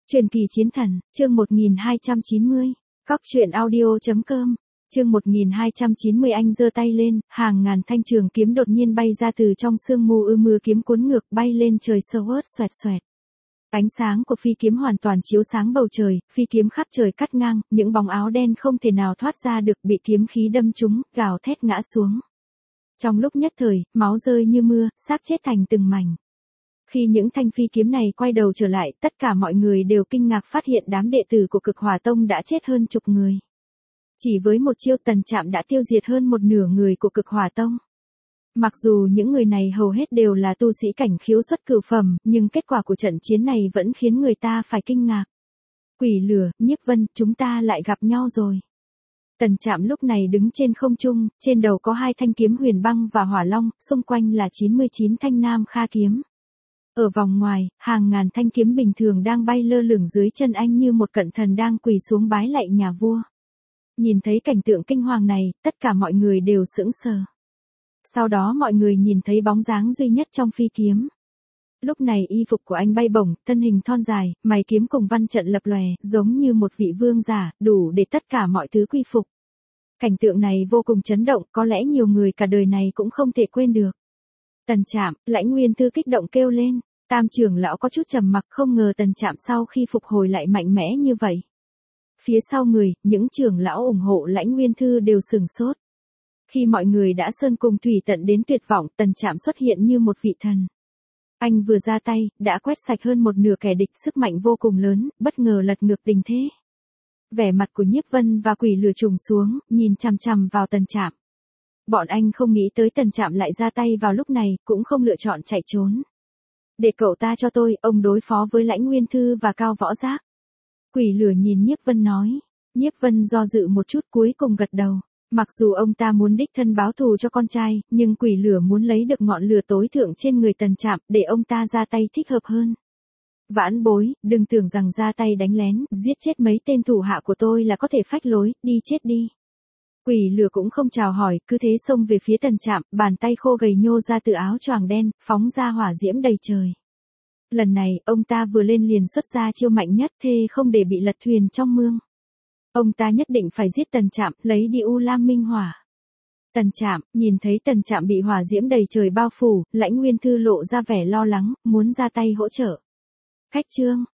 Truyền kỳ chiến thần, chương 1290, Cóc truyện audio.com, chương 1290. Anh giơ tay lên, hàng ngàn thanh trường kiếm đột nhiên bay ra từ trong sương mù mưa kiếm cuốn ngược bay lên trời sâu ớt xoẹt xoẹt. Ánh sáng của phi kiếm hoàn toàn chiếu sáng bầu trời, phi kiếm khắp trời cắt ngang, những bóng áo đen không thể nào thoát ra được bị kiếm khí đâm trúng, gào thét ngã xuống. Trong lúc nhất thời, máu rơi như mưa, xác chết thành từng mảnh. Khi những thanh phi kiếm này quay đầu trở lại, tất cả mọi người đều kinh ngạc phát hiện đám đệ tử của Cực Hỏa Tông đã chết hơn chục người. Chỉ với một chiêu Tần Trạm đã tiêu diệt hơn một nửa người của Cực Hỏa Tông. Mặc dù những người này hầu hết đều là tu sĩ cảnh khiếu xuất cửu phẩm, nhưng kết quả của trận chiến này vẫn khiến người ta phải kinh ngạc. Quỷ Lửa, Nhiếp Vân, chúng ta lại gặp nhau rồi. Tần Trạm lúc này đứng trên không trung, trên đầu có hai thanh kiếm Huyền Băng và Hỏa Long, xung quanh là 99 thanh Nam Kha kiếm. Ở vòng ngoài, hàng ngàn thanh kiếm bình thường đang bay lơ lửng dưới chân anh như một cận thần đang quỳ xuống bái lạy nhà vua. Nhìn thấy cảnh tượng kinh hoàng này, tất cả mọi người đều sững sờ. Sau đó mọi người nhìn thấy bóng dáng duy nhất trong phi kiếm. Lúc này y phục của anh bay bổng, thân hình thon dài, mày kiếm cùng văn trận lập lòe, giống như một vị vương giả, đủ để tất cả mọi thứ quy phục. Cảnh tượng này vô cùng chấn động, có lẽ nhiều người cả đời này cũng không thể quên được. Tần Trạm, Lãnh Nguyên Thư kích động kêu lên. Tam trưởng lão có chút trầm mặc, không ngờ Tần Trạm sau khi phục hồi lại mạnh mẽ như vậy. Phía sau người, những trưởng lão ủng hộ Lãnh Nguyên Thư đều sửng sốt. Khi mọi người đã sơn cùng thủy tận đến tuyệt vọng, Tần Trạm xuất hiện như một vị thần. Anh vừa ra tay, đã quét sạch hơn một nửa kẻ địch, sức mạnh vô cùng lớn, bất ngờ lật ngược tình thế. Vẻ mặt của Nhiếp Vân và Quỷ Lửa trùng xuống, nhìn chằm chằm vào Tần Trạm. Bọn anh không nghĩ tới Tần Trạm lại ra tay vào lúc này, cũng không lựa chọn chạy trốn. Để cậu ta cho tôi, ông đối phó với Lãnh Nguyên Thư và Cao Võ Giác. Quỷ Lửa nhìn Nhiếp Vân nói. Nhiếp Vân do dự một chút cuối cùng gật đầu. Mặc dù ông ta muốn đích thân báo thù cho con trai, nhưng Quỷ Lửa muốn lấy được ngọn lửa tối thượng trên người Tần Trạm, để ông ta ra tay thích hợp hơn. Vãn bối, đừng tưởng rằng ra tay đánh lén, giết chết mấy tên thủ hạ của tôi là có thể phách lối, đi chết đi. Quỷ Lửa cũng không chào hỏi, cứ thế xông về phía Tần Trạm, bàn tay khô gầy nhô ra từ áo choàng đen, phóng ra hỏa diễm đầy trời. Lần này, ông ta vừa lên liền xuất ra chiêu mạnh nhất, thề không để bị lật thuyền trong mương. Ông ta nhất định phải giết Tần Trạm, lấy đi U Lam Minh Hỏa. Tần Trạm, nhìn thấy Tần Trạm bị hỏa diễm đầy trời bao phủ, Lãnh Nguyên Thư lộ ra vẻ lo lắng, muốn ra tay hỗ trợ. Khách trương,